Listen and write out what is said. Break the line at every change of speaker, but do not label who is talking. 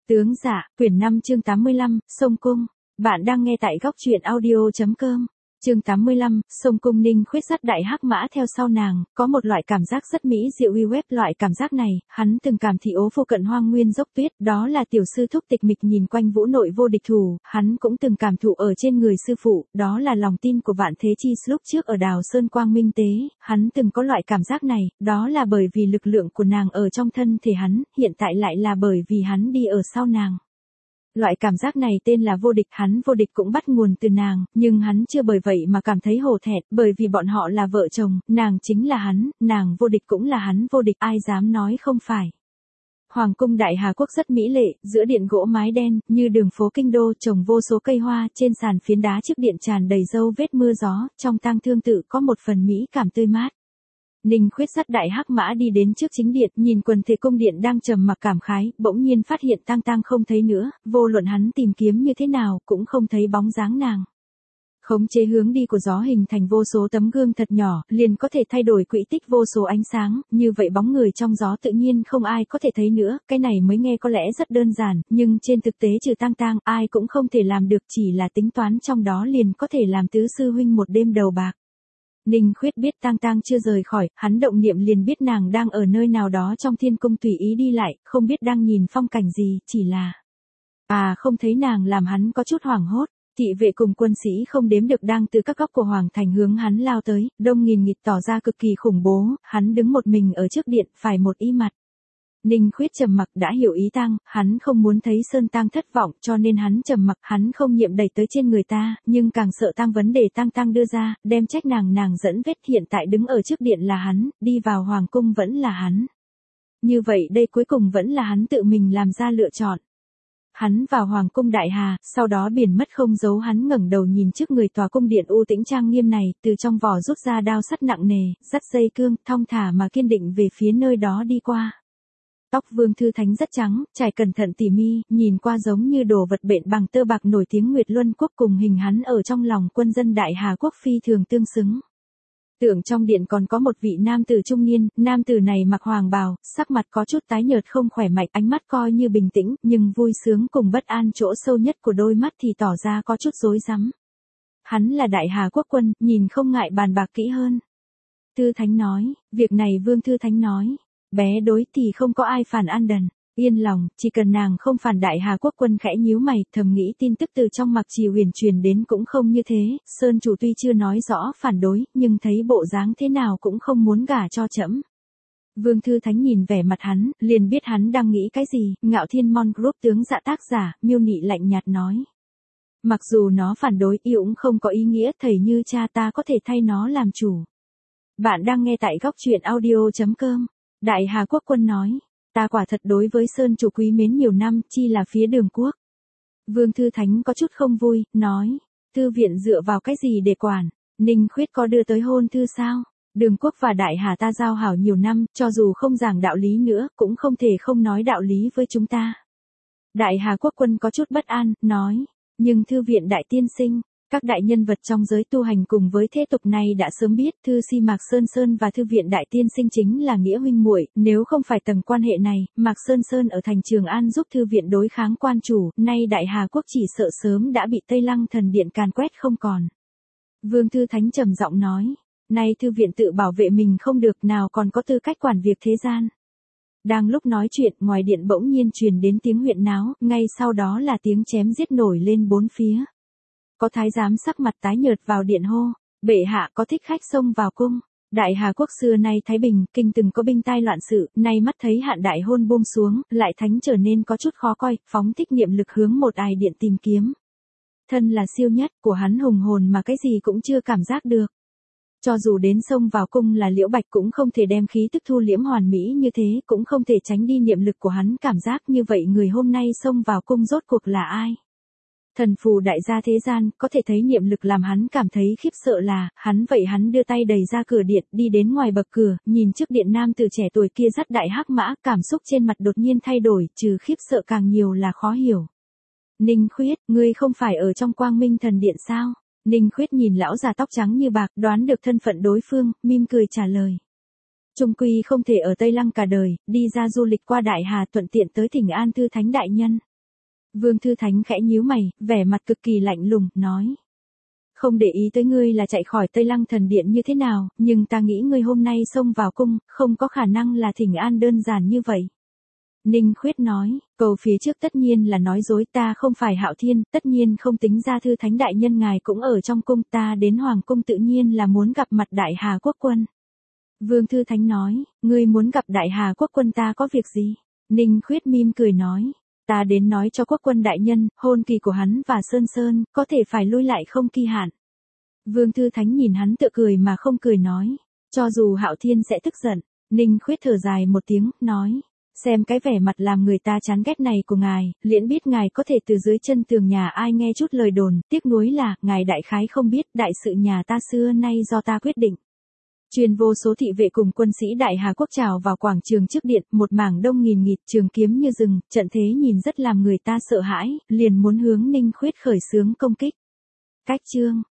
Tướng dạ, quyển 5 chương 85, Sông Cung. Bạn đang nghe tại góc truyện audio.com. Chương 85, Sông Cung. Ninh Khuyết dắt đại hắc mã theo sau nàng, có một loại cảm giác rất mỹ diệu uy web. Loại cảm giác này, hắn từng cảm thị ố vô cận hoang nguyên dốc tuyết, đó là tiểu sư thúc tịch mịch nhìn quanh vũ nội vô địch thủ, hắn cũng từng cảm thụ ở trên người sư phụ, đó là lòng tin của Vạn Thế Chi. Lúc trước ở Đào Sơn Quang Minh Tế, hắn từng có loại cảm giác này, đó là bởi vì lực lượng của nàng ở trong thân thể hắn, hiện tại lại là bởi vì hắn đi ở sau nàng. Loại cảm giác này tên là vô địch, hắn vô địch cũng bắt nguồn từ nàng, nhưng hắn chưa bởi vậy mà cảm thấy hổ thẹn, bởi vì bọn họ là vợ chồng, nàng chính là hắn, nàng vô địch cũng là hắn vô địch, ai dám nói không phải. Hoàng cung Đại Hà Quốc rất mỹ lệ, giữa điện gỗ mái đen, như đường phố kinh đô, trồng vô số cây hoa, trên sàn phiến đá trước điện tràn đầy dấu vết mưa gió, trong tang thương tự có một phần mỹ cảm tươi mát. Ninh Khuyết dắt đại hắc mã đi đến trước chính điện, nhìn quần thể cung điện đang trầm mặc cảm khái, bỗng nhiên phát hiện tang tang không thấy nữa, vô luận hắn tìm kiếm như thế nào, cũng không thấy bóng dáng nàng. Khống chế hướng đi của gió hình thành vô số tấm gương thật nhỏ, liền có thể thay đổi quỹ tích vô số ánh sáng, như vậy bóng người trong gió tự nhiên không ai có thể thấy nữa, cái này mới nghe có lẽ rất đơn giản, nhưng trên thực tế trừ tang tang, ai cũng không thể làm được, chỉ là tính toán trong đó liền có thể làm tứ sư huynh một đêm đầu bạc. Ninh Khuyết biết tang tang chưa rời khỏi, hắn động niệm liền biết nàng đang ở nơi nào đó trong thiên cung tùy ý đi lại, không biết đang nhìn phong cảnh gì, chỉ là không thấy nàng làm hắn có chút hoảng hốt. Thị vệ cùng quân sĩ không đếm được đang từ các góc của hoàng thành hướng hắn lao tới, đông nghìn nghịt tỏ ra cực kỳ khủng bố, hắn đứng một mình ở trước điện, phải một y mặt. Ninh Khuyết trầm mặc, đã hiểu ý tang, hắn không muốn thấy Sơn Tang thất vọng, cho nên hắn trầm mặc, hắn không nhiệm đẩy tới trên người ta, nhưng càng sợ tang vấn đề tang đưa ra, đem trách nàng dẫn vết, hiện tại đứng ở trước điện là hắn, đi vào hoàng cung vẫn là hắn. Như vậy đây cuối cùng vẫn là hắn tự mình làm ra lựa chọn. Hắn vào hoàng cung Đại Hà, sau đó biển mất không dấu, hắn ngẩng đầu nhìn trước người tòa cung điện u tĩnh trang nghiêm này, từ trong vỏ rút ra đao sắt nặng nề, dắt dây cương, thong thả mà kiên định về phía nơi đó đi qua. Tóc Vương Thư Thánh rất trắng, trải cẩn thận tỉ mi, nhìn qua giống như đồ vật bện bằng tơ bạc nổi tiếng Nguyệt Luân Quốc, cùng hình hắn ở trong lòng quân dân Đại Hà Quốc phi thường tương xứng. Tưởng trong điện còn có một vị nam tử trung niên, nam tử này mặc hoàng bào, sắc mặt có chút tái nhợt không khỏe mạnh, ánh mắt coi như bình tĩnh, nhưng vui sướng cùng bất an chỗ sâu nhất của đôi mắt thì tỏ ra có chút rối rắm. Hắn là Đại Hà Quốc quân, nhìn không ngại bàn bạc kỹ hơn. Thư Thánh nói, việc này Vương Thư Thánh nói. Bé đối thì không có ai phản an đần, yên lòng, chỉ cần nàng không phản. Đại Hà Quốc quân khẽ nhíu mày, thầm nghĩ tin tức từ trong Mặc Trì huyền truyền đến cũng không như thế, Sơn chủ tuy chưa nói rõ phản đối, nhưng thấy bộ dáng thế nào cũng không muốn gả cho trẫm. Vương Thư Thánh nhìn vẻ mặt hắn, liền biết hắn đang nghĩ cái gì. Ngạo Thiên Mon Group tướng dạ tác giả, Miêu Nị lạnh nhạt nói. Mặc dù nó phản đối, yêu cũng không có ý nghĩa, thầy như cha ta có thể thay nó làm chủ. Bạn đang nghe tại góc truyện audio.com. Đại Hà Quốc quân nói, ta quả thật đối với Sơn chủ quý mến nhiều năm, chi là phía Đường quốc. Vương Thư Thánh có chút không vui, nói, thư viện dựa vào cái gì để quản, Ninh Khuyết có đưa tới hôn thư sao? Đường quốc và Đại Hà ta giao hảo nhiều năm, cho dù không giảng đạo lý nữa, cũng không thể không nói đạo lý với chúng ta. Đại Hà Quốc quân có chút bất an, nói, nhưng thư viện đại tiên sinh, các đại nhân vật trong giới tu hành cùng với thế tục này đã sớm biết, thư si Mạc Sơn Sơn và thư viện đại tiên sinh chính là nghĩa huynh muội, nếu không phải tầng quan hệ này, Mạc Sơn Sơn ở thành Trường An giúp thư viện đối kháng quan chủ, nay Đại Hà Quốc chỉ sợ sớm đã bị Tây Lăng thần điện càn quét không còn. Vương Thư Thánh trầm giọng nói, nay thư viện tự bảo vệ mình không được, nào còn có tư cách quản việc thế gian. Đang lúc nói chuyện, ngoài điện bỗng nhiên truyền đến tiếng huyện náo, ngay sau đó là tiếng chém giết nổi lên bốn phía. Có thái giám sắc mặt tái nhợt vào điện hô, bệ hạ có thích khách xông vào cung. Đại Hà Quốc xưa nay thái bình, kinh từng có binh tai loạn sự, nay mắt thấy hạn đại hôn buông xuống, lại thánh trở nên có chút khó coi, phóng thích niệm lực hướng một ải điện tìm kiếm. Thân là siêu nhất, của hắn hùng hồn mà cái gì cũng chưa cảm giác được. Cho dù đến xông vào cung là Liễu Bạch cũng không thể đem khí tức thu liễm hoàn mỹ như thế, cũng không thể tránh đi niệm lực của hắn cảm giác như vậy. Người hôm nay xông vào cung rốt cuộc là ai? Thần phù đại gia thế gian, có thể thấy niệm lực làm hắn cảm thấy khiếp sợ là, hắn đưa tay đẩy ra cửa điện, đi đến ngoài bậc cửa, nhìn trước điện nam tử trẻ tuổi kia dắt đại hắc mã, cảm xúc trên mặt đột nhiên thay đổi, trừ khiếp sợ càng nhiều là khó hiểu. Ninh Khuyết, ngươi không phải ở trong Quang Minh thần điện sao? Ninh Khuyết nhìn lão già tóc trắng như bạc, đoán được thân phận đối phương, mỉm cười trả lời. Trung quy không thể ở Tây Lăng cả đời, đi ra du lịch qua Đại Hà thuận tiện tới Thỉnh An Thư Thánh đại nhân. Vương Thư Thánh khẽ nhíu mày, vẻ mặt cực kỳ lạnh lùng, nói. Không để ý tới ngươi là chạy khỏi Tây Lăng thần điện như thế nào, nhưng ta nghĩ ngươi hôm nay xông vào cung, không có khả năng là thỉnh an đơn giản như vậy. Ninh Khuyết nói, cầu phía trước tất nhiên là nói dối, ta không phải Hạo Thiên, tất nhiên không tính ra Thư Thánh đại nhân ngài cũng ở trong cung, ta đến Hoàng cung tự nhiên là muốn gặp mặt Đại Hà Quốc quân. Vương Thư Thánh nói, ngươi muốn gặp Đại Hà Quốc quân ta có việc gì? Ninh Khuyết mỉm cười nói, ta đến nói cho quốc quân đại nhân, hôn kỳ của hắn và Sơn Sơn, có thể phải lui lại không kỳ hạn. Vương Thư Thánh nhìn hắn tựa cười mà không cười nói, cho dù Hạo Thiên sẽ tức giận. Ninh Khuyết thở dài một tiếng, nói, xem cái vẻ mặt làm người ta chán ghét này của ngài, liễn biết ngài có thể từ dưới chân tường nhà ai nghe chút lời đồn, tiếc nuối là, ngài đại khái không biết, đại sự nhà ta xưa nay do ta quyết định. Truyền vô số thị vệ cùng quân sĩ Đại Hà Quốc trào vào quảng trường trước điện, một mảng đông nghìn nghịt, trường kiếm như rừng, trận thế nhìn rất làm người ta sợ hãi, liền muốn hướng Ninh Khuyết khởi xướng công kích. Cách chương